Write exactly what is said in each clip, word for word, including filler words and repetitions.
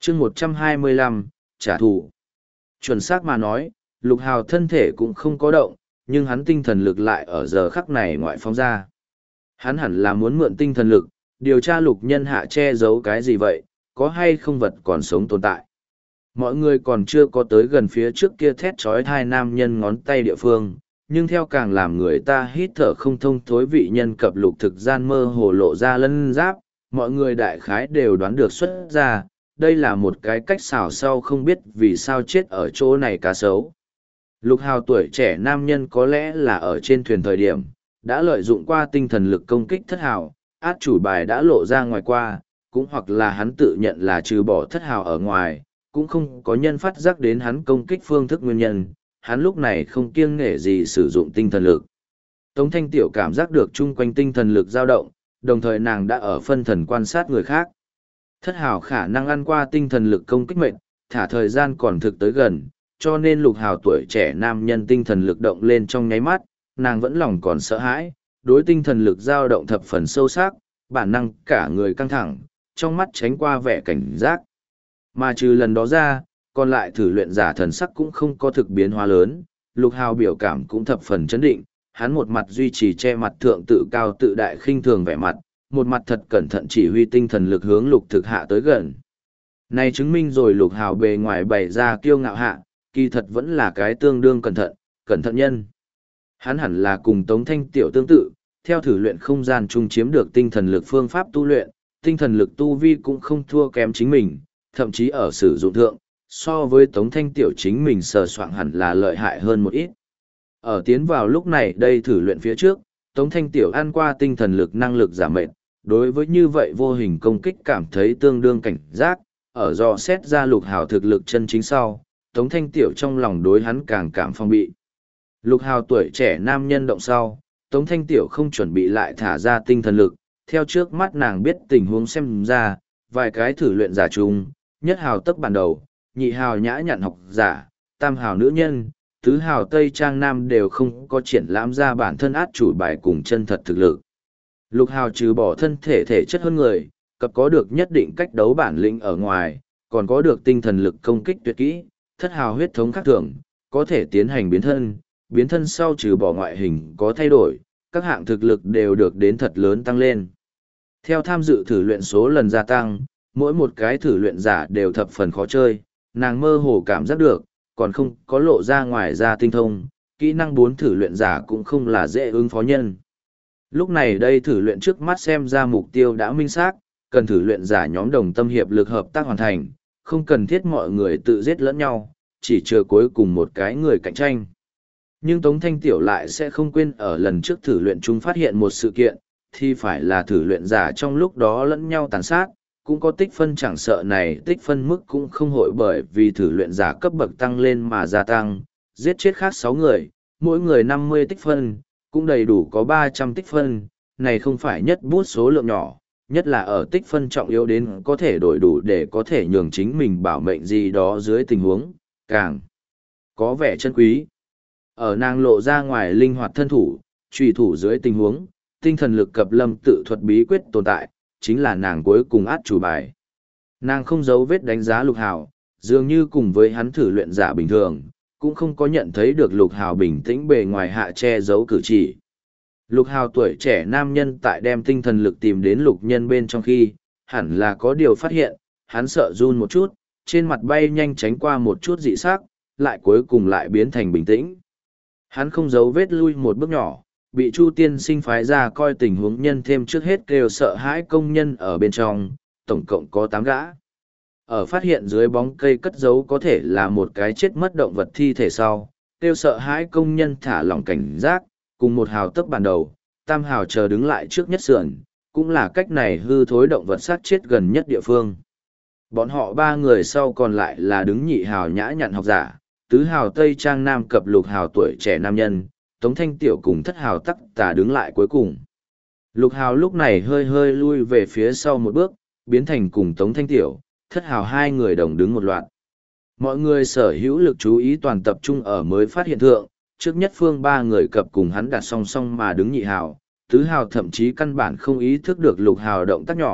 chương một trăm hai mươi lăm, trả thù. Chuẩn xác mà nói, Lục Hào thân thể cũng không có động, nhưng hắn tinh thần lực lại ở giờ khắc này ngoại phóng ra. Hắn hẳn là muốn mượn tinh thần lực, điều tra lục nhân hạ che giấu cái gì vậy, có hay không vật còn sống tồn tại. Mọi người còn chưa có tới gần phía trước kia thét trói hai nam nhân ngón tay địa phương, nhưng theo càng làm người ta hít thở không thông thối vị nhân cập lục thực gian mơ hồ lộ ra lân giáp, mọi người đại khái đều đoán được xuất ra, đây là một cái cách xảo sau không biết vì sao chết ở chỗ này cá sấu. Lục Hào tuổi trẻ nam nhân có lẽ là ở trên thuyền thời điểm, đã lợi dụng qua tinh thần lực công kích thất hào, át chủ bài đã lộ ra ngoài qua, cũng hoặc là hắn tự nhận là trừ bỏ thất hào ở ngoài, cũng không có nhân phát giác đến hắn công kích phương thức nguyên nhân, hắn lúc này không kiêng nể gì sử dụng tinh thần lực. Tống Thanh Tiểu cảm giác được chung quanh tinh thần lực dao động, đồng thời nàng đã ở phân thần quan sát người khác. Thất hào khả năng ăn qua tinh thần lực công kích mệnh, thả thời gian còn thực tới gần, cho nên Lục Hào tuổi trẻ nam nhân tinh thần lực động lên trong nháy mắt, nàng vẫn lòng còn sợ hãi, đối tinh thần lực dao động thập phần sâu sắc, bản năng cả người căng thẳng, trong mắt tránh qua vẻ cảnh giác. Mà trừ lần đó ra, còn lại thử luyện giả thần sắc cũng không có thực biến hóa lớn, Lục Hào biểu cảm cũng thập phần chấn định, hắn một mặt duy trì che mặt thượng tự cao tự đại khinh thường vẻ mặt, một mặt thật cẩn thận chỉ huy tinh thần lực hướng Lục Thực Hạ tới gần. Này chứng minh rồi Lục Hào bề ngoài bày ra kiêu ngạo hạ, kỳ thật vẫn là cái tương đương cẩn thận, cẩn thận nhân. Hắn hẳn là cùng Tống Thanh Tiểu tương tự, theo thử luyện không gian chung chiếm được tinh thần lực phương pháp tu luyện, tinh thần lực tu vi cũng không thua kém chính mình, thậm chí ở sử dụng thượng, so với Tống Thanh Tiểu chính mình sờ soạn hẳn là lợi hại hơn một ít. Ở tiến vào lúc này đây thử luyện phía trước, Tống Thanh Tiểu ăn qua tinh thần lực năng lực giảm mệt, đối với như vậy vô hình công kích cảm thấy tương đương cảnh giác, ở do xét ra Lục Hào thực lực chân chính sau, Tống Thanh Tiểu trong lòng đối hắn càng cảm phong bị. Lục Hào tuổi trẻ nam nhân động sau, Tống Thanh Tiểu không chuẩn bị lại thả ra tinh thần lực, theo trước mắt nàng biết tình huống xem ra, vài cái thử luyện giả chung, nhất hào tức bản đầu, nhị hào nhã nhặn học giả, tam hào nữ nhân, tứ hào tây trang nam đều không có triển lãm ra bản thân át chủ bài cùng chân thật thực lực. Lục Hào trừ bỏ thân thể thể chất hơn người, cập có được nhất định cách đấu bản lĩnh ở ngoài, còn có được tinh thần lực công kích tuyệt kỹ, thất hào huyết thống khác thường, có thể tiến hành biến thân, biến thân sau trừ bỏ ngoại hình có thay đổi, các hạng thực lực đều được đến thật lớn tăng lên. Theo tham dự thử luyện số lần gia tăng, mỗi một cái thử luyện giả đều thập phần khó chơi, nàng mơ hồ cảm giác được, còn không có lộ ra ngoài ra tinh thông, kỹ năng bốn thử luyện giả cũng không là dễ ứng phó nhân. Lúc này đây thử luyện trước mắt xem ra mục tiêu đã minh xác, cần thử luyện giả nhóm đồng tâm hiệp lực hợp tác hoàn thành, không cần thiết mọi người tự giết lẫn nhau, chỉ chờ cuối cùng một cái người cạnh tranh. Nhưng Tống Thanh Tiểu lại sẽ không quên ở lần trước thử luyện chúng phát hiện một sự kiện, thì phải là thử luyện giả trong lúc đó lẫn nhau tàn sát, cũng có tích phân chẳng sợ này tích phân mức cũng không hội bởi vì thử luyện giả cấp bậc tăng lên mà gia tăng, giết chết khác sáu người, mỗi người năm mươi tích phân, cũng đầy đủ có ba trăm tích phân, này không phải nhất bút số lượng nhỏ, nhất là ở tích phân trọng yếu đến có thể đổi đủ để có thể nhường chính mình bảo mệnh gì đó dưới tình huống, càng có vẻ chân quý. Ở nàng lộ ra ngoài linh hoạt thân thủ, trùy thủ dưới tình huống, tinh thần lực cập lâm tự thuật bí quyết tồn tại, chính là nàng cuối cùng át chủ bài. Nàng không giấu vết đánh giá Lục Hào, dường như cùng với hắn thử luyện giả bình thường, cũng không có nhận thấy được Lục Hào bình tĩnh bề ngoài hạ che giấu cử chỉ. Lục Hào tuổi trẻ nam nhân tại đem tinh thần lực tìm đến lục nhân bên trong khi, hẳn là có điều phát hiện, hắn sợ run một chút, trên mặt bay nhanh tránh qua một chút dị sắc, lại cuối cùng lại biến thành bình tĩnh. Hắn không giấu vết lui một bước nhỏ, bị Chu tiên sinh phái ra coi tình huống nhân thêm trước hết kêu sợ hãi công nhân ở bên trong, tổng cộng có tám gã. Ở phát hiện dưới bóng cây cất giấu có thể là một cái chết mất động vật thi thể sau, kêu sợ hãi công nhân thả lỏng cảnh giác, cùng một hào tấc ban đầu, tam hào chờ đứng lại trước nhất sườn, cũng là cách này hư thối động vật sát chết gần nhất địa phương. Bọn họ ba người sau còn lại là đứng nhị hào nhã nhặn học giả, tứ hào tây trang nam cập lục hào tuổi trẻ nam nhân, Tống Thanh Tiểu cùng thất hào tắc tà đứng lại cuối cùng. Lục hào lúc này hơi hơi lui về phía sau một bước, biến thành cùng Tống Thanh Tiểu, thất hào hai người đồng đứng một loạt. Mọi người sở hữu lực chú ý toàn tập trung ở mới phát hiện thượng, trước nhất phương ba người cập cùng hắn đặt song song mà đứng nhị hào, tứ hào thậm chí căn bản không ý thức được lục hào động tác nhỏ,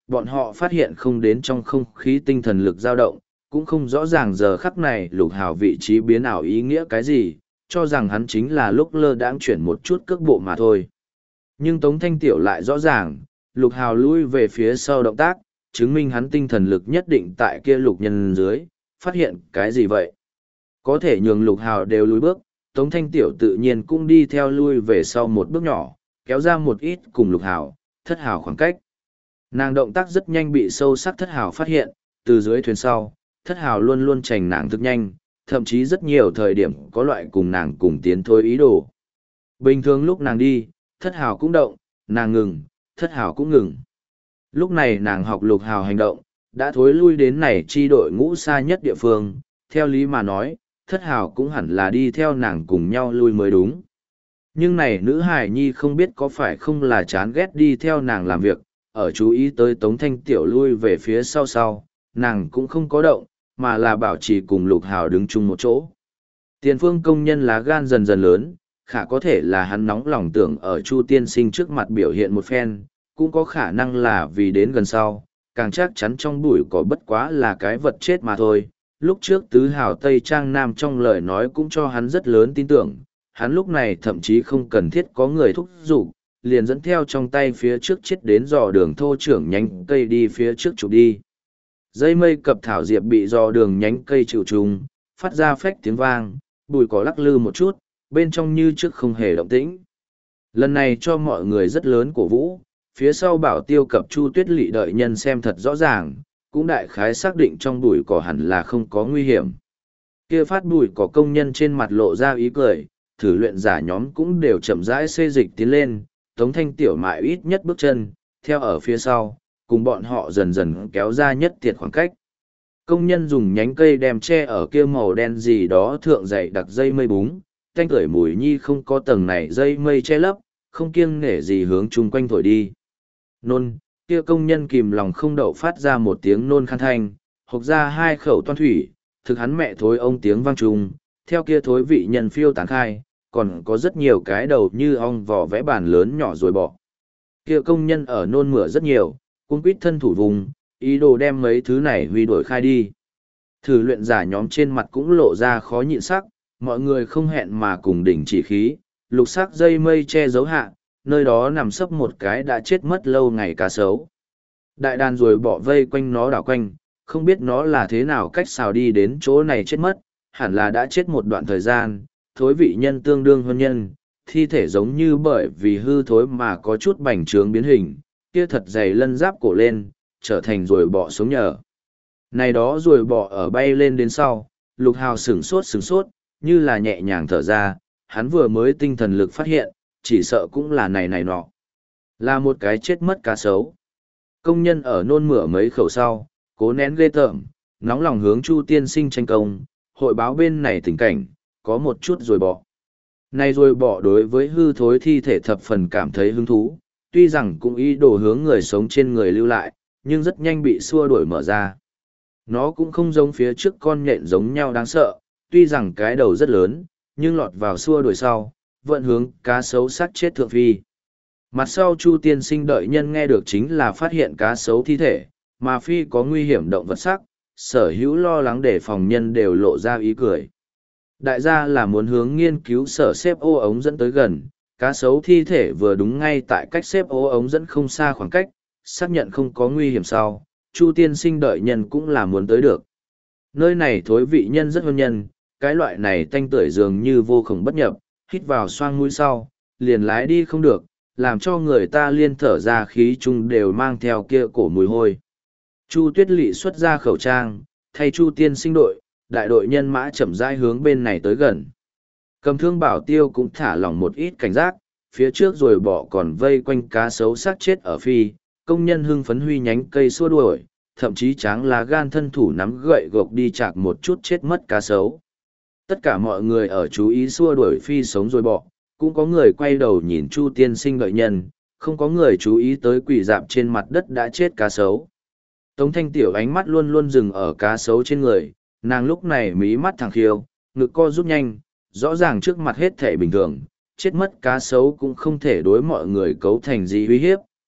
bọn họ phát hiện không đến trong không khí tinh thần lực dao động, cũng không rõ ràng giờ khắc này Lục Hào vị trí biến ảo ý nghĩa cái gì, cho rằng hắn chính là lúc lơ đãng chuyển một chút cước bộ mà thôi. Nhưng Tống Thanh Tiểu lại rõ ràng, Lục Hào lui về phía sau động tác, chứng minh hắn tinh thần lực nhất định tại kia Lục Nhân dưới, phát hiện cái gì vậy? Có thể nhường Lục Hào đều lùi bước, Tống Thanh Tiểu tự nhiên cũng đi theo lui về sau một bước nhỏ, kéo ra một ít cùng Lục Hào, Thất Hào khoảng cách. Nàng động tác rất nhanh bị sâu sắc Thất Hào phát hiện, từ dưới thuyền sau, Thất Hào luôn luôn chành nàng thức nhanh, thậm chí rất nhiều thời điểm có loại cùng nàng cùng tiến thôi ý đồ. Bình thường lúc nàng đi, Thất Hào cũng động, nàng ngừng, Thất Hào cũng ngừng. Lúc này nàng học Lục Hào hành động, đã thối lui đến này chi đội ngũ xa nhất địa phương, theo lý mà nói, Thất Hào cũng hẳn là đi theo nàng cùng nhau lui mới đúng. Nhưng này nữ hài nhi không biết có phải không là chán ghét đi theo nàng làm việc, ở chú ý tới Tống Thanh Tiểu lui về phía sau sau, nàng cũng không có động, mà là bảo trì cùng Lục Hào đứng chung một chỗ. Tiền phương công nhân lá gan dần dần lớn, khả có thể là hắn nóng lòng tưởng ở Chu tiên sinh trước mặt biểu hiện một phen, cũng có khả năng là vì đến gần sau, càng chắc chắn trong bụi có bất quá là cái vật chết mà thôi. Lúc trước tứ hào Tây Trang Nam trong lời nói cũng cho hắn rất lớn tin tưởng, hắn lúc này thậm chí không cần thiết có người thúc giục, liền dẫn theo trong tay phía trước chết đến dò đường thô trưởng nhánh cây đi phía trước chụp đi. Dây mây cập thảo diệp bị dò đường nhánh cây chịu trùng, phát ra phách tiếng vang, bụi cỏ lắc lư một chút, bên trong như trước không hề động tĩnh. Lần này cho mọi người rất lớn cổ vũ, phía sau bảo tiêu cập Chu Tuyết Lị đợi nhân xem thật rõ ràng, cũng đại khái xác định trong bụi cỏ hẳn là không có nguy hiểm. Kia phát bụi cỏ công nhân trên mặt lộ ra ý cười, thử luyện giả nhóm cũng đều chậm rãi xê dịch tiến lên, Tống Thanh Tiểu mại ít nhất bước chân, theo ở phía sau, cùng bọn họ dần dần kéo ra nhất tiệt khoảng cách. Công nhân dùng nhánh cây đem che ở kia màu đen gì đó thượng dày đặc dây mây búng, thanh tưởi mùi nhi không có tầng này dây mây che lấp, không kiêng nể gì hướng chung quanh thổi đi. Nôn, kia công nhân kìm lòng không đậu phát ra một tiếng nôn khăn thanh, hộc ra hai khẩu toan thủy, thực hắn mẹ thối ông tiếng vang trùng, theo kia thối vị nhân phiêu tán khai, còn có rất nhiều cái đầu như ong vò vẽ bàn lớn nhỏ rồi bỏ. Kia công nhân ở nôn mửa rất nhiều, cung quýt thân thủ vùng, ý đồ đem mấy thứ này huy đổi khai đi. Thử luyện giả nhóm trên mặt cũng lộ ra khó nhịn sắc, mọi người không hẹn mà cùng đỉnh chỉ khí, lục sắc dây mây che giấu hạ, nơi đó nằm sấp một cái đã chết mất lâu ngày cá sấu. Đại đàn rồi bỏ vây quanh nó đảo quanh, không biết nó là thế nào cách xào đi đến chỗ này chết mất, hẳn là đã chết một đoạn thời gian, thối vị nhân tương đương hơn nhân, thi thể giống như bởi vì hư thối mà có chút bành trướng biến hình, kia thật dày lân giáp cổ lên, trở thành rồi bỏ sống nhờ. Này đó rồi bỏ ở bay lên đến sau, Lục Hào sửng sốt sửng sốt, như là nhẹ nhàng thở ra, hắn vừa mới tinh thần lực phát hiện, chỉ sợ cũng là này này nọ. Là một cái chết mất cá sấu. Công nhân ở nôn mửa mấy khẩu sau, cố nén ghê tởm, nóng lòng hướng Chu tiên sinh tranh công, hội báo bên này tình cảnh, có một chút rồi bỏ. Này rồi bỏ đối với hư thối thi thể thập phần cảm thấy hứng thú, tuy rằng cũng ý đồ hướng người sống trên người lưu lại, nhưng rất nhanh bị xua đuổi mở ra. Nó cũng không giống phía trước con nhện giống nhau đáng sợ, tuy rằng cái đầu rất lớn, nhưng lọt vào xua đuổi sau, vận hướng cá sấu sát chết thượng phi. Mặt sau Chu tiên sinh đợi nhân nghe được chính là phát hiện cá sấu thi thể, mà phi có nguy hiểm động vật sắc, sở hữu lo lắng để phòng nhân đều lộ ra ý cười. Đại gia là muốn hướng nghiên cứu sở xếp ô ống dẫn tới gần, cá sấu thi thể vừa đúng ngay tại cách xếp ô ống dẫn không xa khoảng cách, xác nhận không có nguy hiểm sau, Chu tiên sinh đợi nhân cũng là muốn tới được. Nơi này thối vị nhân rất hôn nhân, cái loại này tanh tưởi dường như vô khổng bất nhập, hít vào xoang mũi sau, liền lái đi không được, làm cho người ta liên thở ra khí chung đều mang theo kia cổ mùi hôi. Chu Tuyết Lị xuất ra khẩu trang, thay Chu tiên sinh đội, đại đội nhân mã chậm rãi hướng bên này tới gần. Cầm thương bảo tiêu cũng thả lỏng một ít cảnh giác, phía trước rồi bỏ còn vây quanh cá sấu sát chết ở phi, công nhân hưng phấn huy nhánh cây xua đuổi, thậm chí tráng lá gan thân thủ nắm gậy gộc đi chạc một chút chết mất cá sấu. Tất cả mọi người ở chú ý xua đuổi phi sống rồi bỏ, cũng có người quay đầu nhìn Chu tiên sinh đợi nhân, không có người chú ý tới quỷ dạp trên mặt đất đã chết cá sấu. Tống Thanh Tiểu ánh mắt luôn luôn dừng ở cá sấu trên người, nàng lúc này mí mắt thẳng khiêu, ngực co rút nhanh, rõ ràng trước mặt hết thể bình thường, chết mất cá sấu cũng không thể đối mọi người cấu thành gì uy hiếp,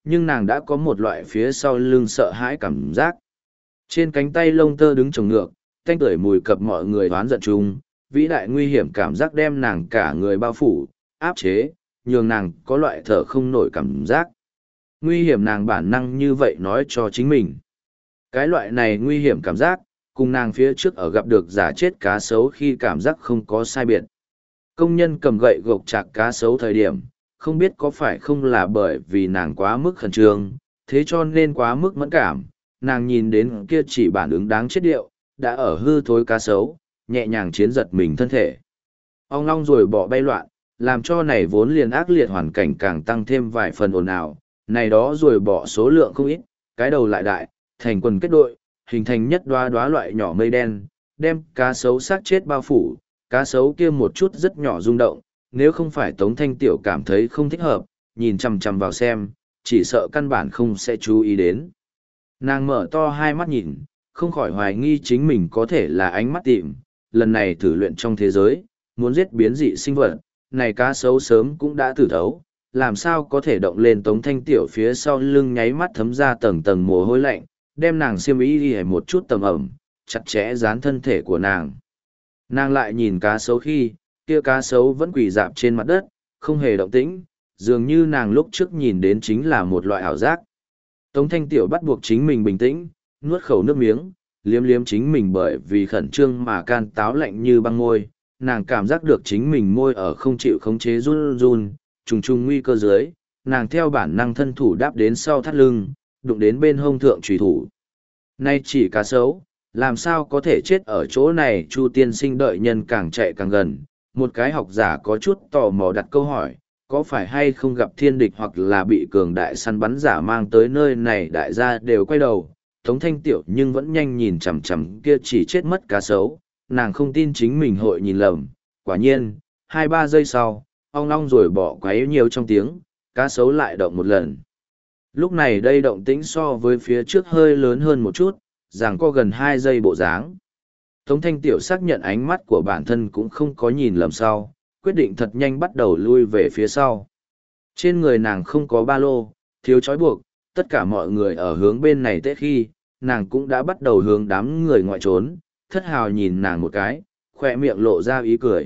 nhưng nàng đã có một loại phía sau lưng sợ hãi cảm giác. Trên cánh tay lông tơ đứng trồng ngược, tanh tưởi mùi cập mọi người oán giận chung, vĩ đại nguy hiểm cảm giác đem nàng cả người bao phủ, áp chế, nhường nàng có loại thở không nổi cảm giác. Nguy hiểm nàng bản năng như vậy nói cho chính mình. Cái loại này nguy hiểm cảm giác, cùng nàng phía trước ở gặp được giả chết cá sấu khi cảm giác không có sai biệt. Công nhân cầm gậy gộc chạc cá sấu thời điểm, không biết có phải không là bởi vì nàng quá mức khẩn trương, thế cho nên quá mức mẫn cảm, nàng nhìn đến kia chỉ bản ứng đáng chết điệu, đã ở hư thối cá sấu, nhẹ nhàng chiến giật mình thân thể. Ong long rồi bỏ bay loạn, làm cho này vốn liền ác liệt hoàn cảnh càng tăng thêm vài phần ồn ào, này đó rồi bỏ số lượng không ít, cái đầu lại đại, thành quần kết đội, hình thành nhất đoá đoá loại nhỏ mây đen, đem cá sấu xác chết bao phủ, cá sấu kia một chút rất nhỏ rung động, nếu không phải Tống Thanh Tiểu cảm thấy không thích hợp, nhìn chằm chằm vào xem, chỉ sợ căn bản không sẽ chú ý đến. Nàng mở to hai mắt nhìn, không khỏi hoài nghi chính mình có thể là ánh mắt tìm, lần này thử luyện trong thế giới, muốn giết biến dị sinh vật, này cá sấu sớm cũng đã thử thấu, làm sao có thể động lên Tống Thanh Tiểu phía sau lưng nháy mắt thấm ra tầng tầng mồ hôi lạnh, đem nàng xiêm y đi một chút tầm ẩm, chặt chẽ dán thân thể của nàng. Nàng lại nhìn cá sấu khi, kia cá sấu vẫn quỳ dạp trên mặt đất, không hề động tĩnh, dường như nàng lúc trước nhìn đến chính là một loại ảo giác. Tống Thanh Tiểu bắt buộc chính mình bình tĩnh, nuốt khẩu nước miếng, liếm liếm chính mình bởi vì khẩn trương mà can táo lạnh như băng môi, nàng cảm giác được chính mình môi ở không chịu khống chế run run, trùng trùng nguy cơ dưới, nàng theo bản năng thân thủ đáp đến sau thắt lưng, đụng đến bên hông thượng trùy thủ. Nay chỉ cá sấu, làm sao có thể chết ở chỗ này? Chu tiên sinh đợi nhân càng chạy càng gần, một cái học giả có chút tò mò đặt câu hỏi, có phải hay không gặp thiên địch hoặc là bị cường đại săn bắn giả mang tới nơi này? Đại gia đều quay đầu, Tống Thanh Tiểu nhưng vẫn nhanh nhìn chằm chằm kia chỉ chết mất cá sấu, nàng không tin chính mình hội nhìn lầm. Quả nhiên, hai ba giây sau, ong long rồi bỏ quấy nhiều trong tiếng, cá sấu lại động một lần. Lúc này đây động tĩnh so với phía trước hơi lớn hơn một chút, rằng có gần hai giây bộ dáng. Tống Thanh Tiểu xác nhận ánh mắt của bản thân cũng không có nhìn lầm sau, quyết định thật nhanh bắt đầu lui về phía sau. Trên người nàng không có ba lô, thiếu trói buộc, tất cả mọi người ở hướng bên này tết khi, nàng cũng đã bắt đầu hướng đám người ngoại trốn, thất hào nhìn nàng một cái, khoe miệng lộ ra ý cười.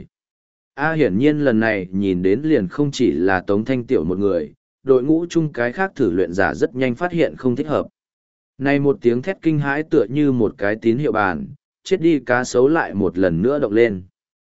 A hiển nhiên lần này nhìn đến liền không chỉ là Tống Thanh Tiểu một người, đội ngũ chung cái khác thử luyện giả rất nhanh phát hiện không thích hợp. Này một tiếng thét kinh hãi tựa như một cái tín hiệu bàn, chết đi cá sấu lại một lần nữa động lên.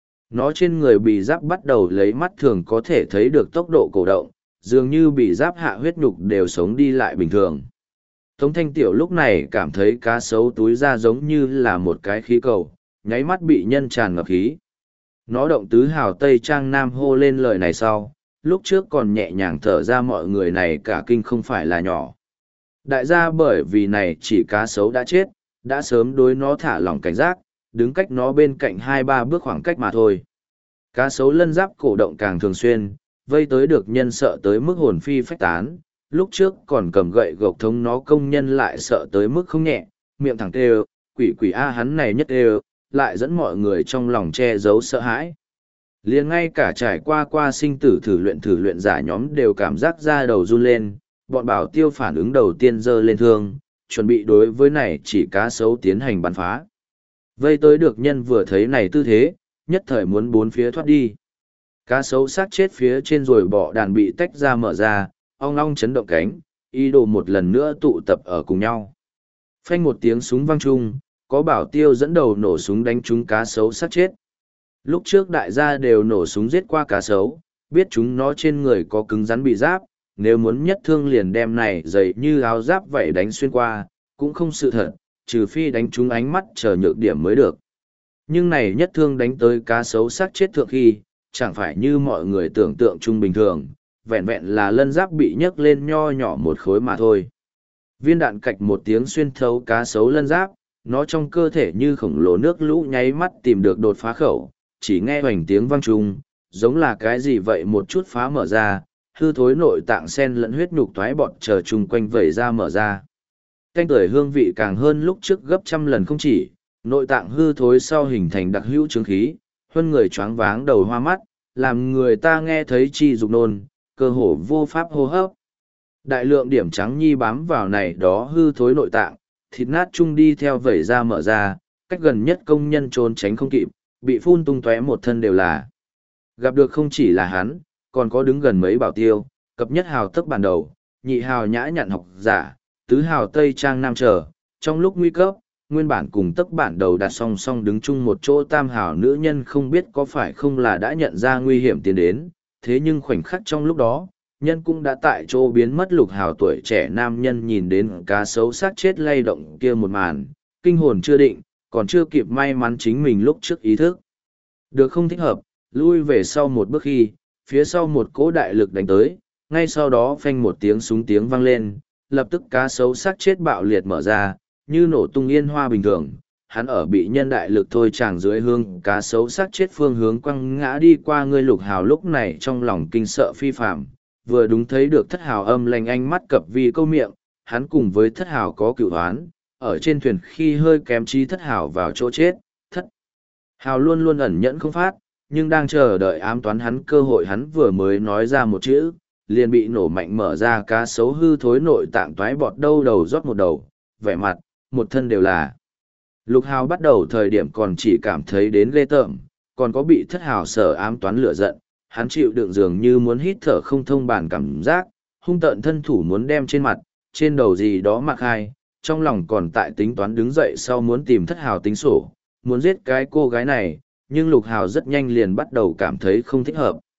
Nó trên người bị giáp bắt đầu lấy mắt thường có thể thấy được tốc độ cổ động, dường như bị giáp hạ huyết nhục đều sống đi lại bình thường. Tống Thanh Tiểu lúc này cảm thấy cá sấu túi ra giống như là một cái khí cầu, nháy mắt bị nhân tràn ngập khí. Nó động tứ hào Tây Trang Nam hô lên lời này sau, lúc trước còn nhẹ nhàng thở ra mọi người này cả kinh không phải là nhỏ. Đại gia bởi vì này chỉ cá sấu đã chết, đã sớm đối nó thả lỏng cảnh giác, đứng cách nó bên cạnh hai ba bước khoảng cách mà thôi. Cá sấu lân giáp cổ động càng thường xuyên, vây tới được nhân sợ tới mức hồn phi phách tán, lúc trước còn cầm gậy gộc thống nó công nhân lại sợ tới mức không nhẹ, miệng thẳng tê quỷ quỷ a hắn này nhất tê lại dẫn mọi người trong lòng che giấu sợ hãi. Liền ngay cả trải qua qua sinh tử thử luyện thử luyện giả nhóm đều cảm giác da đầu run lên, bọn bảo tiêu phản ứng đầu tiên giơ lên thương, chuẩn bị đối với này chỉ cá sấu tiến hành bắn phá. Vây tới được nhân vừa thấy này tư thế, nhất thời muốn bốn phía thoát đi. Cá sấu sát chết phía trên rồi bỏ đàn bị tách ra mở ra, ong ong chấn động cánh, ý đồ một lần nữa tụ tập ở cùng nhau. Phanh một tiếng súng vang chung, có bảo tiêu dẫn đầu nổ súng đánh trúng cá sấu sát chết. Lúc trước đại gia đều nổ súng giết qua cá sấu, biết chúng nó trên người có cứng rắn bị giáp, nếu muốn nhất thương liền đem này dày như áo giáp vậy đánh xuyên qua, cũng không sự thật, trừ phi đánh trúng ánh mắt chờ nhược điểm mới được. Nhưng này nhất thương đánh tới cá sấu sát chết thượng khi, chẳng phải như mọi người tưởng tượng chung bình thường, vẹn vẹn là lân giáp bị nhấc lên nho nhỏ một khối mà thôi. Viên đạn cạch một tiếng xuyên thấu cá sấu lân giáp, nó trong cơ thể như khổng lồ nước lũ nháy mắt tìm được đột phá khẩu, chỉ nghe hoành tiếng vang chung, giống là cái gì vậy một chút phá mở ra, hư thối nội tạng sen lẫn huyết nhục toái bọt chờ chung quanh vẩy ra mở ra. Canh tưởi hương vị càng hơn lúc trước gấp trăm lần không chỉ, nội tạng hư thối sau hình thành đặc hữu chứng khí, huân người choáng váng đầu hoa mắt, làm người ta nghe thấy chi dục nôn, cơ hồ vô pháp hô hấp. Đại lượng điểm trắng nhi bám vào này đó hư thối nội tạng, thịt nát chung đi theo vẩy ra mở ra, cách gần nhất công nhân trốn tránh không kịp, bị phun tung tóe một thân đều là. Gặp được không chỉ là hắn, còn có đứng gần mấy bảo tiêu, cập nhất hào tức bản đầu, nhị hào nhã nhặn học giả, tứ hào tây trang nam trở, trong lúc nguy cấp, nguyên bản cùng tức bản đầu đặt song song đứng chung một chỗ tam hào nữ nhân không biết có phải không là đã nhận ra nguy hiểm tiến đến, thế nhưng khoảnh khắc trong lúc đó, nhân cũng đã tại chỗ biến mất lục hào tuổi trẻ nam nhân nhìn đến cá sấu xác chết lay động kia một màn, kinh hồn chưa định, còn chưa kịp may mắn chính mình lúc trước ý thức. Được không thích hợp, lui về sau một bước khi, phía sau một cỗ đại lực đánh tới, ngay sau đó phanh một tiếng súng tiếng vang lên, lập tức cá sấu xác chết bạo liệt mở ra, như nổ tung yên hoa bình thường. Hắn ở bị nhân đại lực thôi chàng dưới hương cá sấu xác chết phương hướng quăng ngã đi qua người lục hào lúc này trong lòng kinh sợ phi phạm, vừa đúng thấy được thất hào âm lành ánh mắt cập vì câu miệng, hắn cùng với thất hào có cựu hoán, ở trên thuyền khi hơi kém trí thất hào vào chỗ chết, thất hào luôn luôn ẩn nhẫn không phát, nhưng đang chờ đợi ám toán hắn cơ hội hắn vừa mới nói ra một chữ, liền bị nổ mạnh mở ra cá sấu hư thối nội tạng toái bọt đâu đầu rót một đầu, vẻ mặt, một thân đều là. Lục hào bắt đầu thời điểm còn chỉ cảm thấy đến ghê tởm, còn có bị thất hào sở ám toán lửa giận, hắn chịu đựng dường như muốn hít thở không thông bản cảm giác, hung tợn thân thủ muốn đem trên mặt, trên đầu gì đó mặc hai, trong lòng còn tại tính toán đứng dậy sau muốn tìm thất hào tính sổ, muốn giết cái cô gái này, nhưng lục hào rất nhanh liền bắt đầu cảm thấy không thích hợp.